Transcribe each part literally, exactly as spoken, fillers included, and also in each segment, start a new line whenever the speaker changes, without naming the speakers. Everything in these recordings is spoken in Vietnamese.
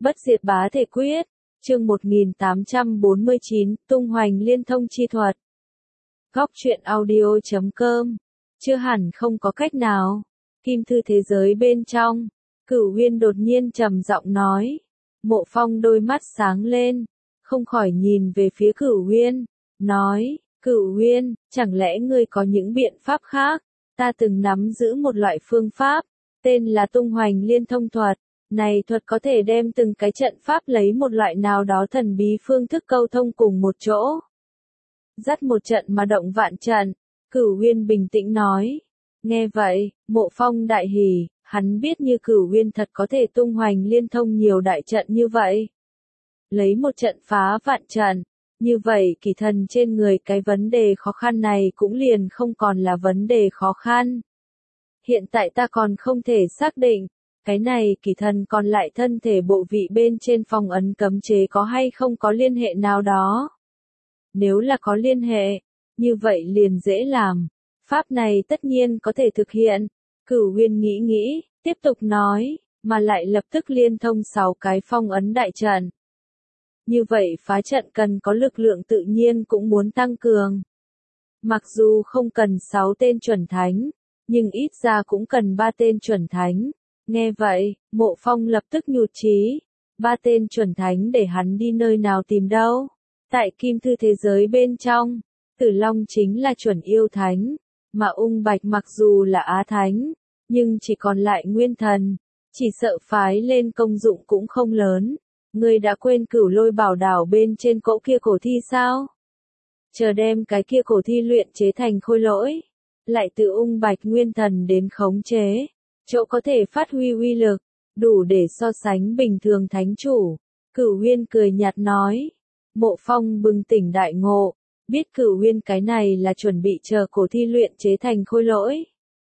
Bất diệt bá thể quyết, chương một nghìn tám trăm bốn mươi chín, tung hoành liên thông chi thuật. Góc truyện audio chấm com, chưa hẳn không có cách nào. Kim thư thế giới bên trong, Cửu Huyên đột nhiên trầm giọng nói. Mộ Phong đôi mắt sáng lên, không khỏi nhìn về phía Cửu Huyên, nói, Cửu Huyên, chẳng lẽ ngươi có những biện pháp khác? Ta từng nắm giữ một loại phương pháp, tên là tung hoành liên thông thuật. Này thuật có thể đem từng cái trận pháp lấy một loại nào đó thần bí phương thức câu thông cùng một chỗ. Dắt một trận mà động vạn trận, Cửu Huyên bình tĩnh nói. Nghe vậy, Mộ Phong đại hỉ, hắn biết như Cửu Huyên thật có thể tung hoành liên thông nhiều đại trận như vậy. Lấy một trận phá vạn trận, như vậy kỳ thần trên người cái vấn đề khó khăn này cũng liền không còn là vấn đề khó khăn. Hiện tại ta còn không thể xác định, cái này kỳ thần còn lại thân thể bộ vị bên trên phong ấn cấm chế có hay không có liên hệ nào đó. Nếu là có liên hệ, như vậy liền dễ làm. Pháp này tất nhiên có thể thực hiện. Cửu Huyên nghĩ nghĩ, tiếp tục nói, mà lại lập tức liên thông sáu cái phong ấn đại trận. Như vậy phá trận cần có lực lượng tự nhiên cũng muốn tăng cường. Mặc dù không cần sáu tên chuẩn thánh, nhưng ít ra cũng cần ba tên chuẩn thánh. Nghe vậy, Mộ Phong lập tức nhụt chí. Ba tên chuẩn thánh để hắn đi nơi nào tìm đâu? Tại Kim thư thế giới bên trong, Tử Long chính là chuẩn yêu thánh, mà Ung Bạch mặc dù là á thánh, nhưng chỉ còn lại nguyên thần, chỉ sợ phái lên công dụng cũng không lớn. Ngươi đã quên Cửu Lôi Bảo Đảo bên trên cỗ kia cổ thi sao? Chờ đem cái kia cổ thi luyện chế thành khôi lỗi, lại từ Ung Bạch nguyên thần đến khống chế, chỗ có thể phát huy uy lực, đủ để so sánh bình thường thánh chủ. Cửu Huyên cười nhạt nói. Mộ Phong bừng tỉnh đại ngộ, biết Cửu Huyên cái này là chuẩn bị chờ cổ thi luyện chế thành khôi lỗi.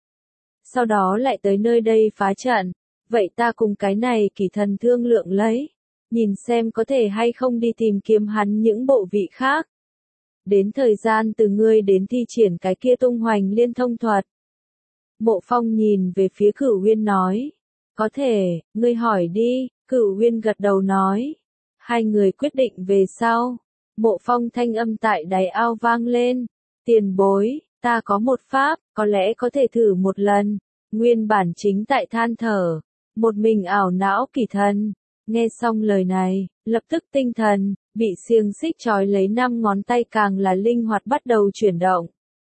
Sau đó lại tới nơi đây phá trận, vậy ta cùng cái này kỳ thần thương lượng lấy, nhìn xem có thể hay không đi tìm kiếm hắn những bộ vị khác. Đến thời gian từ ngươi đến thi triển cái kia tung hoành liên thông thuật. Mộ Phong nhìn về phía Cửu Huyên nói, có thể, ngươi hỏi đi. Cửu Huyên gật đầu nói. Hai người quyết định về sau. Mộ Phong thanh âm tại đáy ao vang lên. Tiền bối, ta có một pháp, có lẽ có thể thử một lần. Nguyên bản chính tại than thở. Một mình ảo não kỳ thần. Nghe xong lời này, lập tức tinh thần, bị xiềng xích trói lấy năm ngón tay càng là linh hoạt bắt đầu chuyển động.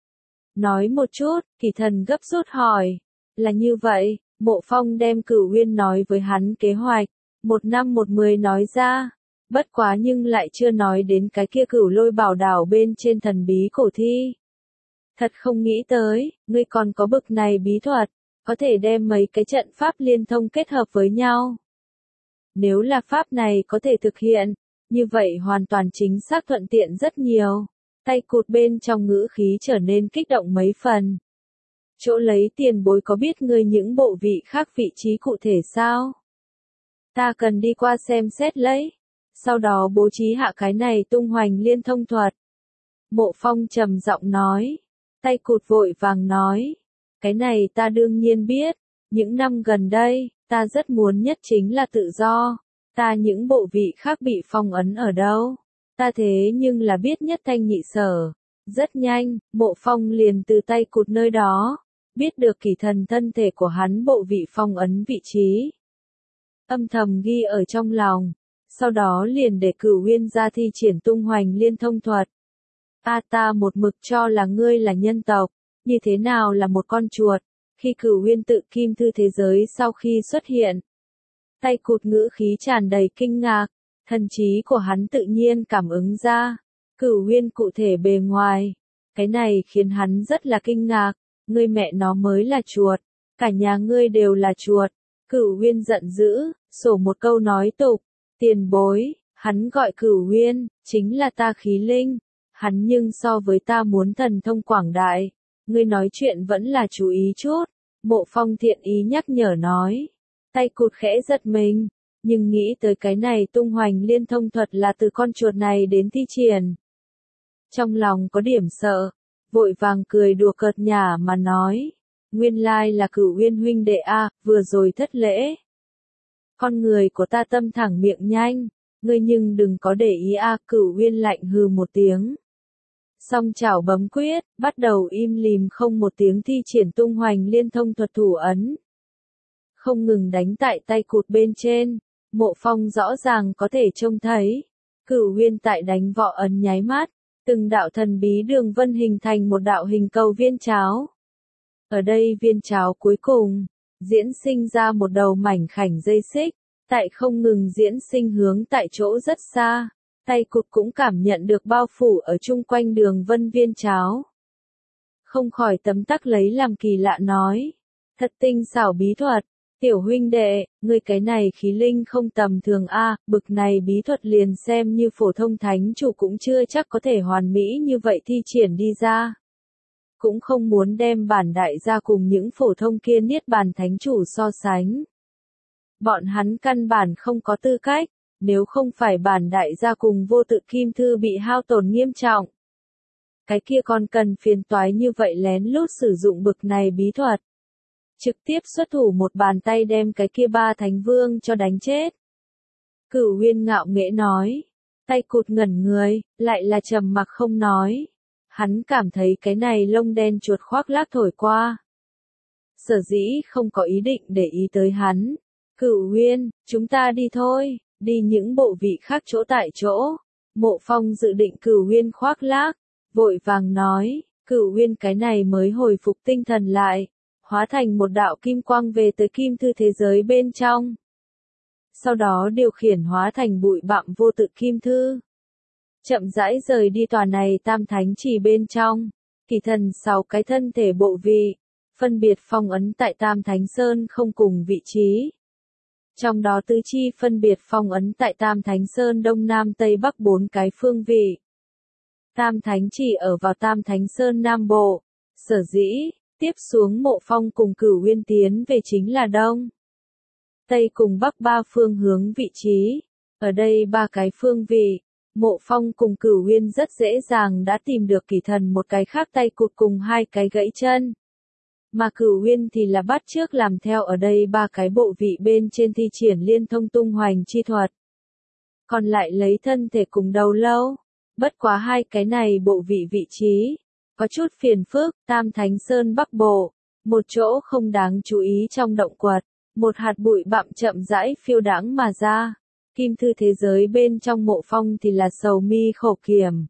Nói một chút, kỳ thần gấp rút hỏi. Là như vậy, Mộ Phong đem Cửu Huyên nói với hắn kế hoạch. Một năm một mười nói ra. Bất quá nhưng lại chưa nói đến cái kia Cửu Lôi Bảo Đảo bên trên thần bí cổ thi. Thật không nghĩ tới, ngươi còn có bực này bí thuật, có thể đem mấy cái trận pháp liên thông kết hợp với nhau. Nếu là pháp này có thể thực hiện, như vậy hoàn toàn chính xác thuận tiện rất nhiều. Tay cụt bên trong ngữ khí trở nên kích động mấy phần. Chỗ lấy tiền bối có biết ngươi những bộ vị khác vị trí cụ thể sao? Ta cần đi qua xem xét lấy. Sau đó bố trí hạ cái này tung hoành liên thông thuật. Mộ Phong trầm giọng nói. Tay cụt vội vàng nói. Cái này ta đương nhiên biết. Những năm gần đây, ta rất muốn nhất chính là tự do. Ta những bộ vị khác bị phong ấn ở đâu? Ta thế nhưng là biết nhất thanh nhị sở. Rất nhanh, Mộ Phong liền từ tay cụt nơi đó. Biết được kỳ thần thân thể của hắn bộ vị phong ấn vị trí. Âm thầm ghi ở trong lòng. Sau đó liền để Cửu Huyên ra thi triển tung hoành liên thông thuật. A ta một mực cho là ngươi là nhân tộc, như thế nào là một con chuột. Khi Cửu Huyên tự Kim thư thế giới sau khi xuất hiện, tay cụt ngữ khí tràn đầy kinh ngạc, thần trí của hắn tự nhiên cảm ứng ra. Cửu Huyên cụ thể bề ngoài, cái này khiến hắn rất là kinh ngạc. Ngươi mẹ nó mới là chuột, cả nhà ngươi đều là chuột. Cửu Huyên giận dữ, sổ một câu nói tục. Tiền bối, hắn gọi Cửu Huyên, chính là ta khí linh. Hắn nhưng so với ta muốn thần thông quảng đại. Ngươi nói chuyện vẫn là chú ý chút. Mộ Phong thiện ý nhắc nhở nói. Tay cụt khẽ giật mình, nhưng nghĩ tới cái này tung hoành liên thông thuật là từ con chuột này đến thi triển. Trong lòng có điểm sợ, vội vàng cười đùa cợt nhả mà nói. Nguyên lai là Cửu Huyên huynh đệ a, vừa rồi thất lễ. Con người của ta tâm thẳng miệng nhanh, ngươi nhưng đừng có để ý a. Cửu Uyên lạnh hừ một tiếng. Song chảo bấm quyết, bắt đầu im lìm không một tiếng thi triển tung hoành liên thông thuật thủ ấn. Không ngừng đánh tại tay cụt bên trên, Mộ Phong rõ ràng có thể trông thấy. Cửu Uyên tại đánh võ ấn nháy mắt, từng đạo thần bí đường vân hình thành một đạo hình cầu viên cháo. Ở đây viên cháo cuối cùng, diễn sinh ra một đầu mảnh khảnh dây xích, tại không ngừng diễn sinh hướng tại chỗ rất xa. Tay cụt cũng cảm nhận được bao phủ ở chung quanh đường vân viên cháo. Không khỏi tấm tắc lấy làm kỳ lạ nói. Thật tinh xảo bí thuật, tiểu huynh đệ, ngươi cái này khí linh không tầm thường a, bực này bí thuật liền xem như phổ thông thánh chủ cũng chưa chắc có thể hoàn mỹ như vậy thi triển đi ra. Cũng không muốn đem bản đại gia cùng những phổ thông kia niết bàn thánh chủ so sánh. Bọn hắn căn bản không có tư cách. Nếu không phải bản đại gia cùng vô tự kim thư bị hao tổn nghiêm trọng. Cái kia còn cần phiền toái như vậy lén lút sử dụng bực này bí thuật. Trực tiếp xuất thủ một bàn tay đem cái kia ba thánh vương cho đánh chết. Cửu Uyên ngạo nghễ nói. Tay cụt ngẩn người, lại là trầm mặc không nói. Hắn cảm thấy cái này lông đen chuột khoác lác thổi qua. Sở dĩ không có ý định để ý tới hắn. Cửu Uyên, chúng ta đi thôi. Đi những bộ vị khác chỗ tại chỗ. Mộ Phong dự định Cửu Uyên khoác lác, vội vàng nói, Cửu Uyên cái này mới hồi phục tinh thần lại, hóa thành một đạo kim quang về tới kim thư thế giới bên trong. Sau đó điều khiển hóa thành bụi bặm vô tự kim thư. Chậm rãi rời đi tòa này tam thánh trì bên trong, kỳ thần sáu cái thân thể bộ vị, phân biệt phong ấn tại tam thánh sơn không cùng vị trí. Trong đó tứ chi phân biệt phong ấn tại Tam Thánh Sơn Đông Nam Tây Bắc bốn cái phương vị. Tam Thánh chỉ ở vào Tam Thánh Sơn Nam Bộ. Sở dĩ, tiếp xuống Mộ Phong cùng Cửu Uyên tiến về chính là Đông, Tây cùng Bắc ba phương hướng vị trí. Ở đây ba cái phương vị, Mộ Phong cùng Cửu Uyên rất dễ dàng đã tìm được kỳ thần một cái khác tay cụt cùng hai cái gãy chân. Mà Cửu Uyên thì là bắt chước làm theo ở đây ba cái bộ vị bên trên thi triển liên thông tung hoành chi thuật. Còn lại lấy thân thể cùng đầu lâu. Bất quá hai cái này bộ vị vị trí. Có chút phiền phức, Tam Thánh Sơn Bắc Bộ. Một chỗ không đáng chú ý trong động quật. Một hạt bụi bặm chậm rãi phiêu đãng mà ra. Kim thư thế giới bên trong Mộ Phong thì là sầu mi khổ kiểm.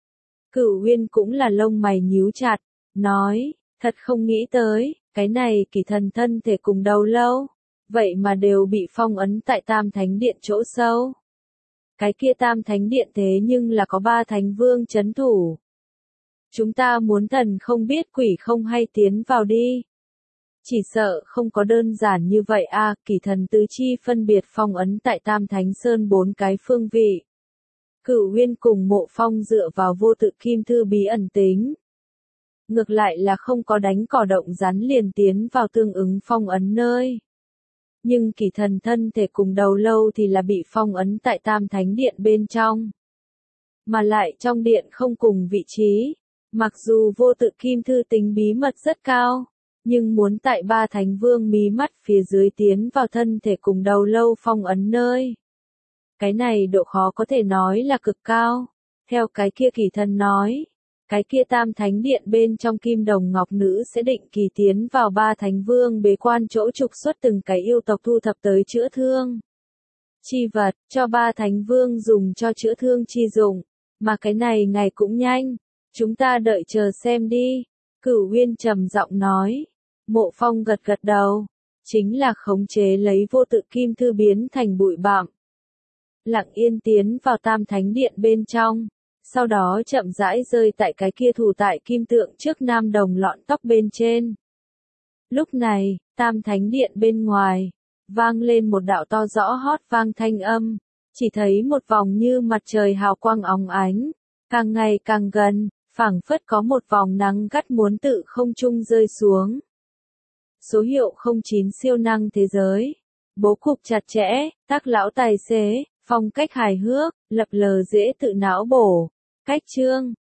Cửu Uyên cũng là lông mày nhíu chặt, nói. Thật không nghĩ tới, cái này kỳ thần thân thể cùng đầu lâu, vậy mà đều bị phong ấn tại Tam Thánh Điện chỗ sâu. Cái kia Tam Thánh Điện thế nhưng là có ba thánh vương chấn thủ. Chúng ta muốn thần không biết quỷ không hay tiến vào đi. Chỉ sợ không có đơn giản như vậy a, à, kỳ thần tứ chi phân biệt phong ấn tại Tam Thánh Sơn bốn cái phương vị. Cửu Uyên cùng Mộ Phong dựa vào vô tự kim thư bí ẩn tính. Ngược lại là không có đánh cỏ động rắn liền tiến vào tương ứng phong ấn nơi. Nhưng kỳ thần thân thể cùng đầu lâu thì là bị phong ấn tại Tam Thánh Điện bên trong. Mà lại trong điện không cùng vị trí. Mặc dù vô tự kim thư tính bí mật rất cao, nhưng muốn tại ba thánh vương mí mắt phía dưới tiến vào thân thể cùng đầu lâu phong ấn nơi. Cái này độ khó có thể nói là cực cao. Theo cái kia kỳ thần nói. Cái kia Tam Thánh Điện bên trong kim đồng ngọc nữ sẽ định kỳ tiến vào ba thánh vương bế quan chỗ trục xuất từng cái yêu tộc thu thập tới chữa thương. Chi vật, cho ba thánh vương dùng cho chữa thương chi dụng, mà cái này ngày cũng nhanh, chúng ta đợi chờ xem đi. Cửu Uyên trầm giọng nói, Mộ Phong gật gật đầu, chính là khống chế lấy vô tự kim thư biến thành bụi bặm. Lặng yên tiến vào Tam Thánh Điện bên trong. Sau đó chậm rãi rơi tại cái kia thủ tại kim tượng trước nam đồng lọn tóc bên trên. Lúc này, Tam Thánh Điện bên ngoài, vang lên một đạo to rõ hót vang thanh âm, chỉ thấy một vòng như mặt trời hào quang óng ánh, càng ngày càng gần, phảng phất có một vòng nắng gắt muốn tự không trung rơi xuống. Số hiệu không chín siêu năng thế giới, bố cục chặt chẽ, tác lão tài xế, phong cách hài hước, lập lờ dễ tự não bổ. Cách chương